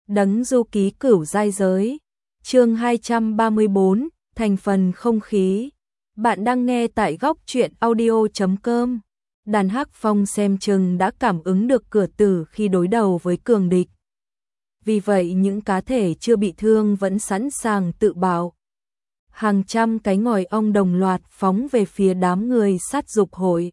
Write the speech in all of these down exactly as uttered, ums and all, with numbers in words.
Đấng du ký cửu giai giới. Chương hai trăm ba mươi bốn, thành phần không khí. Bạn đang nghe tại góc truyện audio chấm com. Đàn Hắc Phong xem chừng đã cảm ứng được cửa tử khi đối đầu với cường địch. Vì vậy những cá thể chưa bị thương vẫn sẵn sàng tự bảo. Hàng trăm cái ngòi ong đồng loạt phóng về phía đám người sát dục hội.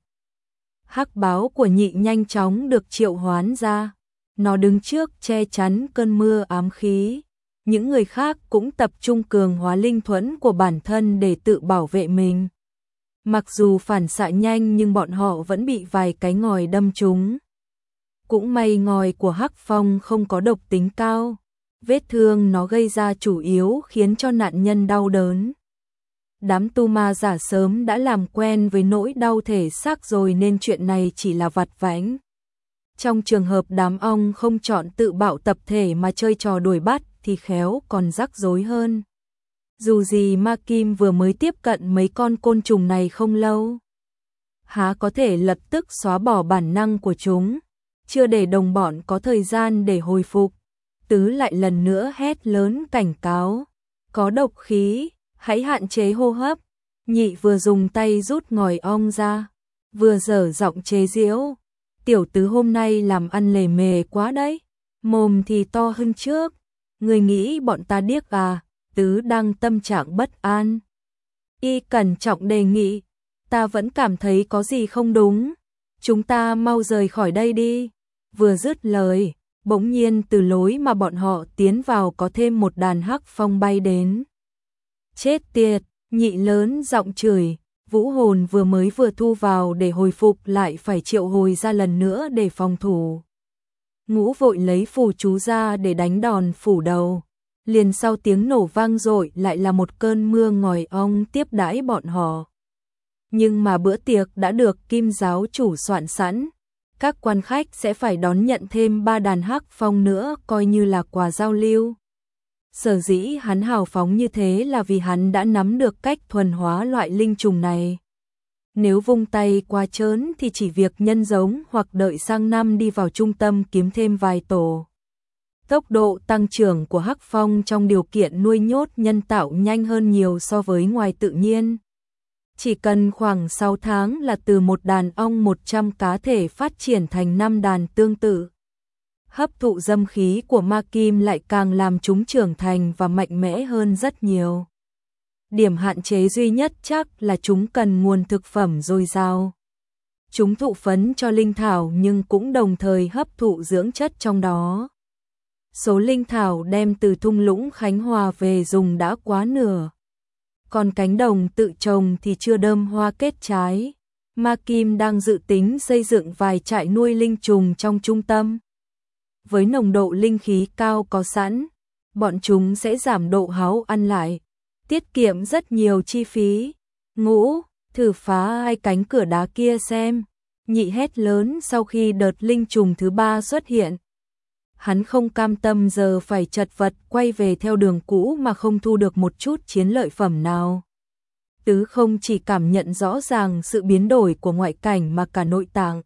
Hắc báo của Nhị nhanh chóng được triệu hoán ra. Nó đứng trước che chắn cơn mưa ám khí. Những người khác cũng tập trung cường hóa linh thuẫn của bản thân để tự bảo vệ mình. Mặc dù phản xạ nhanh nhưng bọn họ vẫn bị vài cái ngòi đâm trúng. Cũng may ngòi của Hắc Phong không có độc tính cao. Vết thương nó gây ra chủ yếu khiến cho nạn nhân đau đớn. Đám tu ma giả sớm đã làm quen với nỗi đau thể xác rồi nên chuyện này chỉ là vặt vãnh. Trong trường hợp đám ong không chọn tự bạo tập thể mà chơi trò đuổi bắt thì khéo còn rắc rối hơn. Dù gì Ma Kim vừa mới tiếp cận mấy con côn trùng này không lâu. Há có thể lập tức xóa bỏ bản năng của chúng, chưa để đồng bọn có thời gian để hồi phục. Tứ lại lần nữa hét lớn cảnh cáo. Có độc khí, hãy hạn chế hô hấp. Nhị vừa dùng tay rút ngòi ong ra, vừa dở giọng chế giễu. Tiểu tứ hôm nay làm ăn lề mề quá đấy, mồm thì to hơn trước. Người nghĩ bọn ta điếc à? Tứ đang tâm trạng bất an. Y cẩn trọng đề nghị, ta vẫn cảm thấy có gì không đúng. Chúng ta mau rời khỏi đây đi. Vừa dứt lời, bỗng nhiên từ lối mà bọn họ tiến vào có thêm một đàn Hắc Phong bay đến. Chết tiệt, Nhị lớn giọng chửi. Vũ hồn vừa mới vừa thu vào để hồi phục lại phải triệu hồi ra lần nữa để phòng thủ. Ngũ vội lấy phù chú ra để đánh đòn phủ đầu. Liền sau tiếng nổ vang dội lại là một cơn mưa ngòi ong tiếp đãi bọn họ. Nhưng mà bữa tiệc đã được Kim giáo chủ soạn sẵn. Các quan khách sẽ phải đón nhận thêm ba đàn Hắc Phong nữa coi như là quà giao lưu. Sở dĩ hắn hào phóng như thế là vì hắn đã nắm được cách thuần hóa loại linh trùng này. Nếu vung tay qua trớn thì chỉ việc nhân giống hoặc đợi sang năm đi vào trung tâm kiếm thêm vài tổ. Tốc độ tăng trưởng của Hắc Phong trong điều kiện nuôi nhốt nhân tạo nhanh hơn nhiều so với ngoài tự nhiên. Chỉ cần khoảng sáu tháng là từ một đàn ong một trăm cá thể phát triển thành năm đàn tương tự. Hấp thụ dâm khí của Ma Kim lại càng làm chúng trưởng thành và mạnh mẽ hơn rất nhiều. Điểm hạn chế duy nhất chắc là chúng cần nguồn thực phẩm dồi dào. Chúng thụ phấn cho linh thảo nhưng cũng đồng thời hấp thụ dưỡng chất trong đó. Số linh thảo đem từ thung lũng Khánh Hòa về dùng đã quá nửa. Còn cánh đồng tự trồng thì chưa đơm hoa kết trái. Ma Kim đang dự tính xây dựng vài trại nuôi linh trùng trong trung tâm. Với nồng độ linh khí cao có sẵn, bọn chúng sẽ giảm độ háo ăn lại, tiết kiệm rất nhiều chi phí. Ngũ, thử phá hai cánh cửa đá kia xem. Nhị hét lớn sau khi đợt linh trùng thứ ba xuất hiện. Hắn không cam tâm giờ phải chật vật quay về theo đường cũ mà không thu được một chút chiến lợi phẩm nào. Tứ không chỉ cảm nhận rõ ràng sự biến đổi của ngoại cảnh mà cả nội tạng.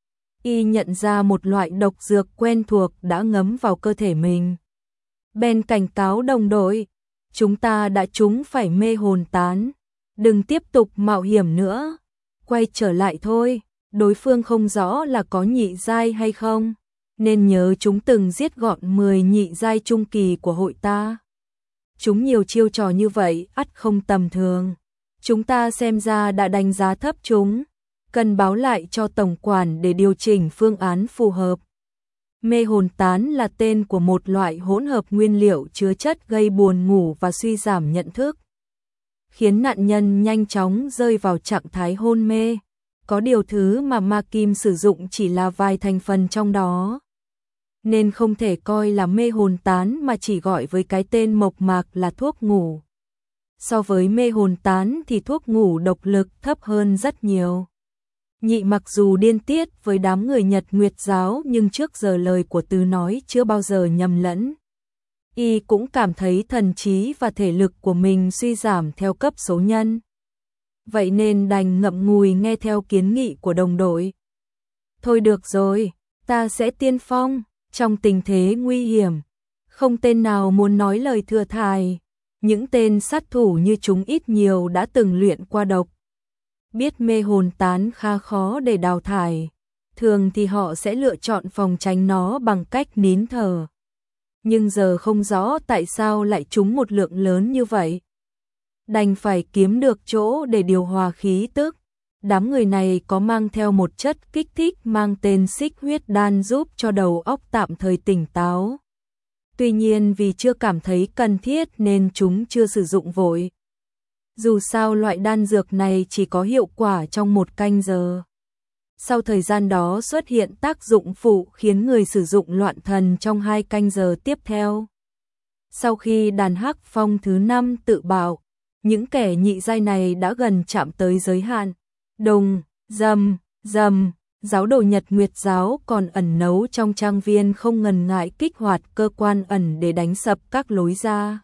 Y nhận ra một loại độc dược quen thuộc đã ngấm vào cơ thể mình. Bèn cảnh cáo đồng đội, chúng ta đã trúng phải mê hồn tán. Đừng tiếp tục mạo hiểm nữa. Quay trở lại thôi, đối phương không rõ là có nhị giai hay không. Nên nhớ chúng từng giết gọn mười nhị giai trung kỳ của hội ta. Chúng nhiều chiêu trò như vậy, ắt không tầm thường. Chúng ta xem ra đã đánh giá thấp chúng. Cần báo lại cho tổng quản để điều chỉnh phương án phù hợp. Mê hồn tán là tên của một loại hỗn hợp nguyên liệu chứa chất gây buồn ngủ và suy giảm nhận thức, khiến nạn nhân nhanh chóng rơi vào trạng thái hôn mê. Có điều thứ mà Ma Kim sử dụng chỉ là vài thành phần trong đó, nên không thể coi là mê hồn tán mà chỉ gọi với cái tên mộc mạc là thuốc ngủ. So với mê hồn tán thì thuốc ngủ độc lực thấp hơn rất nhiều. Nhị mặc dù điên tiết với đám người Nhật Nguyệt giáo nhưng trước giờ lời của Tứ nói chưa bao giờ nhầm lẫn. Y cũng cảm thấy thần trí và thể lực của mình suy giảm theo cấp số nhân. Vậy nên đành ngậm ngùi nghe theo kiến nghị của đồng đội. Thôi được rồi, ta sẽ tiên phong, trong tình thế nguy hiểm, Không tên nào muốn nói lời thừa thải, những tên sát thủ như chúng ít nhiều đã từng luyện qua độc. Biết mê hồn tán khá khó để đào thải, thường thì họ sẽ lựa chọn phòng tránh nó bằng cách nín thở. Nhưng giờ không rõ tại sao lại trúng một lượng lớn như vậy. Đành phải kiếm được chỗ để điều hòa khí tức. Đám người này có mang theo một chất kích thích mang tên xích huyết đan giúp cho đầu óc tạm thời tỉnh táo. Tuy nhiên vì chưa cảm thấy cần thiết nên chúng chưa sử dụng vội. Dù sao loại đan dược này chỉ có hiệu quả trong một canh giờ. Sau thời gian đó xuất hiện tác dụng phụ khiến người sử dụng loạn thần trong hai canh giờ tiếp theo. Sau khi đàn hắc phong thứ năm tự bảo, những kẻ nhị giai này đã gần chạm tới giới hạn. Đồng, dầm, dầm, giáo đồ Nhật Nguyệt giáo còn ẩn nấu trong trang viên không ngần ngại kích hoạt cơ quan ẩn để đánh sập các lối ra.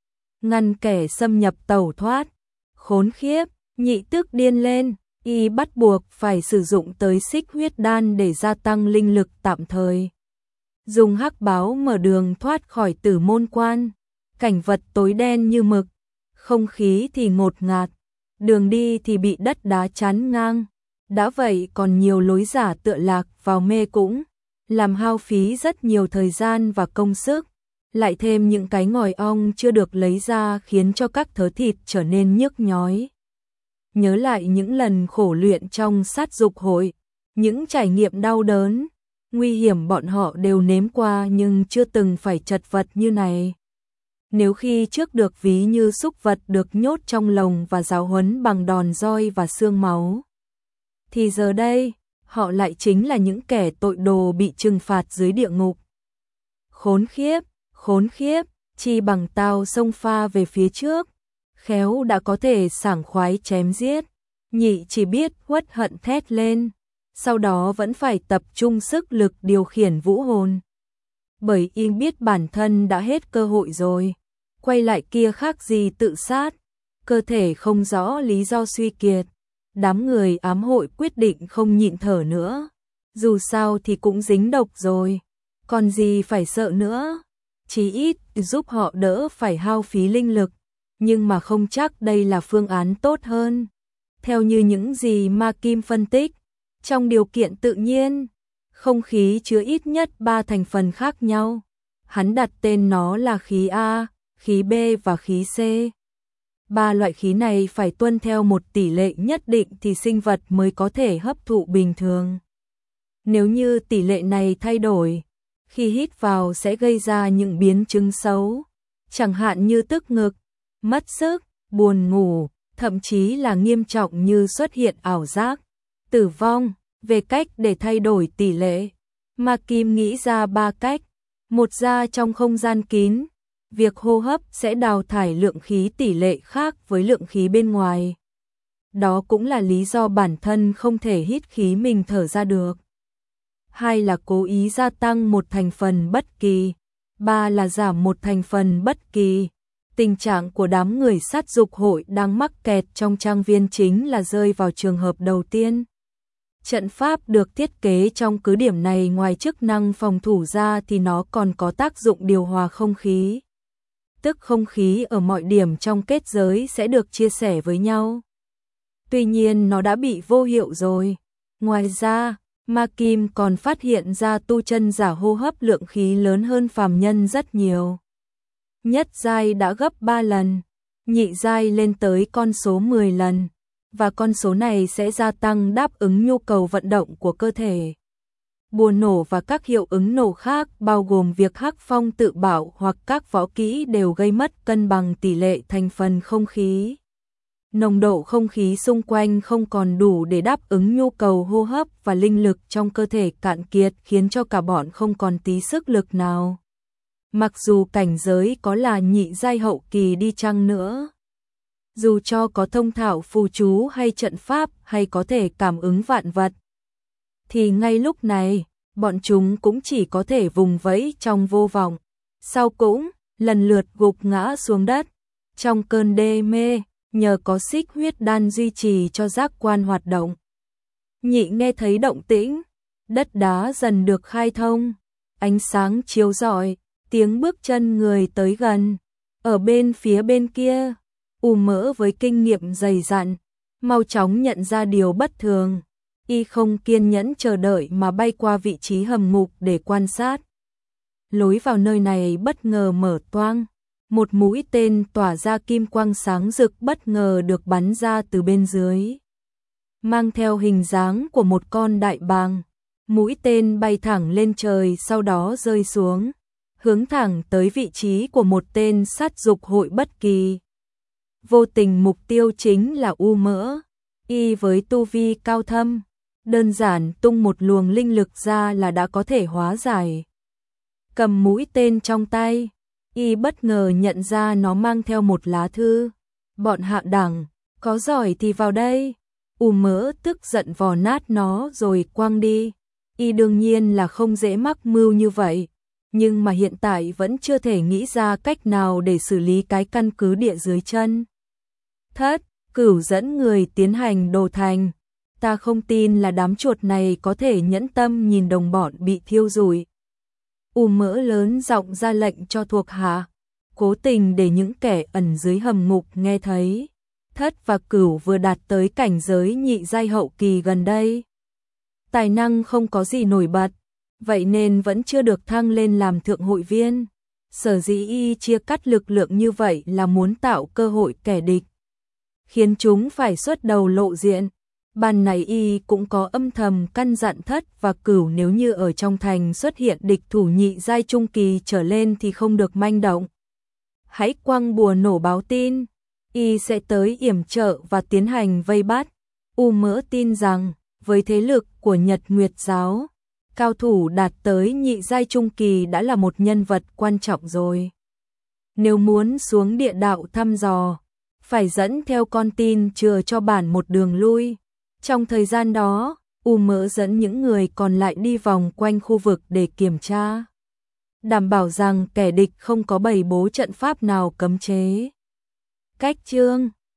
Ngăn kẻ xâm nhập tẩu thoát. Khốn khiếp, nhị tức điên lên, y bắt buộc phải sử dụng tới xích huyết đan để gia tăng linh lực tạm thời. Dùng hắc báo mở đường thoát khỏi tử môn quan, cảnh vật tối đen như mực, không khí thì ngột ngạt, đường đi thì bị đất đá chắn ngang. Đã vậy còn nhiều lối giả tựa lạc vào mê cũng, làm hao phí rất nhiều thời gian và công sức. Lại thêm những cái ngòi ong chưa được lấy ra khiến cho các thớ thịt trở nên nhức nhói. Nhớ lại những lần khổ luyện trong sát dục hội, những trải nghiệm đau đớn, nguy hiểm bọn họ đều nếm qua nhưng chưa từng phải chật vật như này. Nếu khi trước được ví như súc vật được nhốt trong lồng và giáo huấn bằng đòn roi và xương máu, thì giờ đây, họ lại chính là những kẻ tội đồ bị trừng phạt dưới địa ngục. Khốn khiếp, khốn khiếp, chi bằng tao xông pha về phía trước, khéo đã có thể sảng khoái chém giết. Nhị chỉ biết uất hận thét lên, sau đó vẫn phải tập trung sức lực điều khiển vũ hồn. Bởi y biết bản thân đã hết cơ hội rồi, quay lại kia khác gì tự sát, cơ thể không rõ lý do suy kiệt. Đám người ám hội quyết định không nhịn thở nữa, dù sao thì cũng dính độc rồi, còn gì phải sợ nữa, chí ít giúp họ đỡ phải hao phí linh lực, nhưng mà không chắc đây là phương án tốt hơn. Theo như những gì Ma Kim phân tích, trong điều kiện tự nhiên, không khí chứa ít nhất ba thành phần khác nhau. Hắn đặt tên nó là khí A, khí B và khí C. Ba loại khí này phải tuân theo một tỷ lệ nhất định thì sinh vật mới có thể hấp thụ bình thường. Nếu như tỷ lệ này thay đổi, khi hít vào sẽ gây ra những biến chứng xấu, chẳng hạn như tức ngực, mất sức, buồn ngủ, thậm chí là nghiêm trọng như xuất hiện ảo giác, tử vong. Về cách để thay đổi tỷ lệ, Ma Kim nghĩ ra ba cách. Một, ra trong không gian kín, việc hô hấp sẽ đào thải lượng khí tỷ lệ khác với lượng khí bên ngoài. Đó cũng là lý do bản thân không thể hít khí mình thở ra được. Hai là cố ý gia tăng một thành phần bất kỳ. Ba là giảm một thành phần bất kỳ. Tình trạng của đám người sát dục hội đang mắc kẹt trong trang viên chính là rơi vào trường hợp đầu tiên. Trận pháp được thiết kế trong cứ điểm này ngoài chức năng phòng thủ ra thì nó còn có tác dụng điều hòa không khí. Tức không khí ở mọi điểm trong kết giới sẽ được chia sẻ với nhau. Tuy nhiên nó đã bị vô hiệu rồi. Ngoài ra, Ma Kim còn phát hiện ra tu chân giả hô hấp lượng khí lớn hơn phàm nhân rất nhiều. Nhất giai đã gấp ba lần, nhị giai lên tới con số mười lần. Và con số này sẽ gia tăng đáp ứng nhu cầu vận động của cơ thể. Bùa nổ và các hiệu ứng nổ khác bao gồm việc hắc phong tự bảo hoặc các võ kỹ đều gây mất cân bằng tỷ lệ thành phần không khí. Nồng độ không khí xung quanh không còn đủ để đáp ứng nhu cầu hô hấp và linh lực trong cơ thể cạn kiệt khiến cho cả bọn không còn tí sức lực nào. Mặc dù cảnh giới có là nhị giai hậu kỳ đi chăng nữa, dù cho có thông thạo phù chú hay trận pháp hay có thể cảm ứng vạn vật, thì ngay lúc này, bọn chúng cũng chỉ có thể vùng vẫy trong vô vọng, sau cũng lần lượt gục ngã xuống đất. Trong cơn đê mê, nhờ có xích huyết đan duy trì cho giác quan hoạt động. Nhị nghe thấy động tĩnh, đất đá dần được khai thông, ánh sáng chiếu rọi, Tiếng bước chân người tới gần. Ở bên phía bên kia, U Mỡ với kinh nghiệm dày dặn, mau chóng nhận ra điều bất thường. Y không kiên nhẫn chờ đợi mà bay qua vị trí hầm ngục để quan sát. Lối vào nơi này bất ngờ mở toang. Một mũi tên tỏa ra kim quang sáng rực bất ngờ được bắn ra từ bên dưới. Mang theo hình dáng của một con đại bàng. Mũi tên bay thẳng lên trời sau đó rơi xuống, hướng thẳng tới vị trí của một tên sát dục hội bất kỳ. Vô tình mục tiêu chính là U Mỡ. Y với tu vi cao thâm, đơn giản tung một luồng linh lực ra là đã có thể hóa giải. Cầm mũi tên trong tay, Y bất ngờ nhận ra nó mang theo một lá thư. Bọn hạ đẳng, có giỏi thì vào đây. U Mỡ tức giận vò nát nó rồi quăng đi. Y đương nhiên là không dễ mắc mưu như vậy, nhưng mà hiện tại vẫn chưa thể nghĩ ra cách nào để xử lý cái căn cứ địa dưới chân. Thất, Cửu dẫn người tiến hành đồ thành. Ta không tin là đám chuột này có thể nhẫn tâm nhìn đồng bọn bị thiêu rụi. U Mỡ lớn giọng ra lệnh cho thuộc hạ, cố tình để những kẻ ẩn dưới hầm ngục nghe thấy. Thất và Cửu vừa đạt tới cảnh giới nhị giai hậu kỳ gần đây. Tài năng không có gì nổi bật, vậy nên vẫn chưa được thăng lên làm thượng hội viên. Sở dĩ Y chia cắt lực lượng như vậy là muốn tạo cơ hội kẻ địch, khiến chúng phải xuất đầu lộ diện. Ban này Y cũng có âm thầm căn dặn Thất và Cửu nếu như ở trong thành xuất hiện địch thủ nhị giai trung kỳ trở lên thì không được manh động. Hãy quăng bùa nổ báo tin, Y sẽ tới yểm trợ và tiến hành vây bắt. U Mỡ tin rằng, với thế lực của Nhật Nguyệt Giáo, cao thủ đạt tới nhị giai trung kỳ đã là một nhân vật quan trọng rồi. Nếu muốn xuống địa đạo thăm dò, phải dẫn theo con tin chừa cho bản một đường lui. Trong thời gian đó, U Mỡ dẫn những người còn lại đi vòng quanh khu vực để kiểm tra, đảm bảo rằng kẻ địch không có bày bố trận pháp nào cấm chế. Cách chương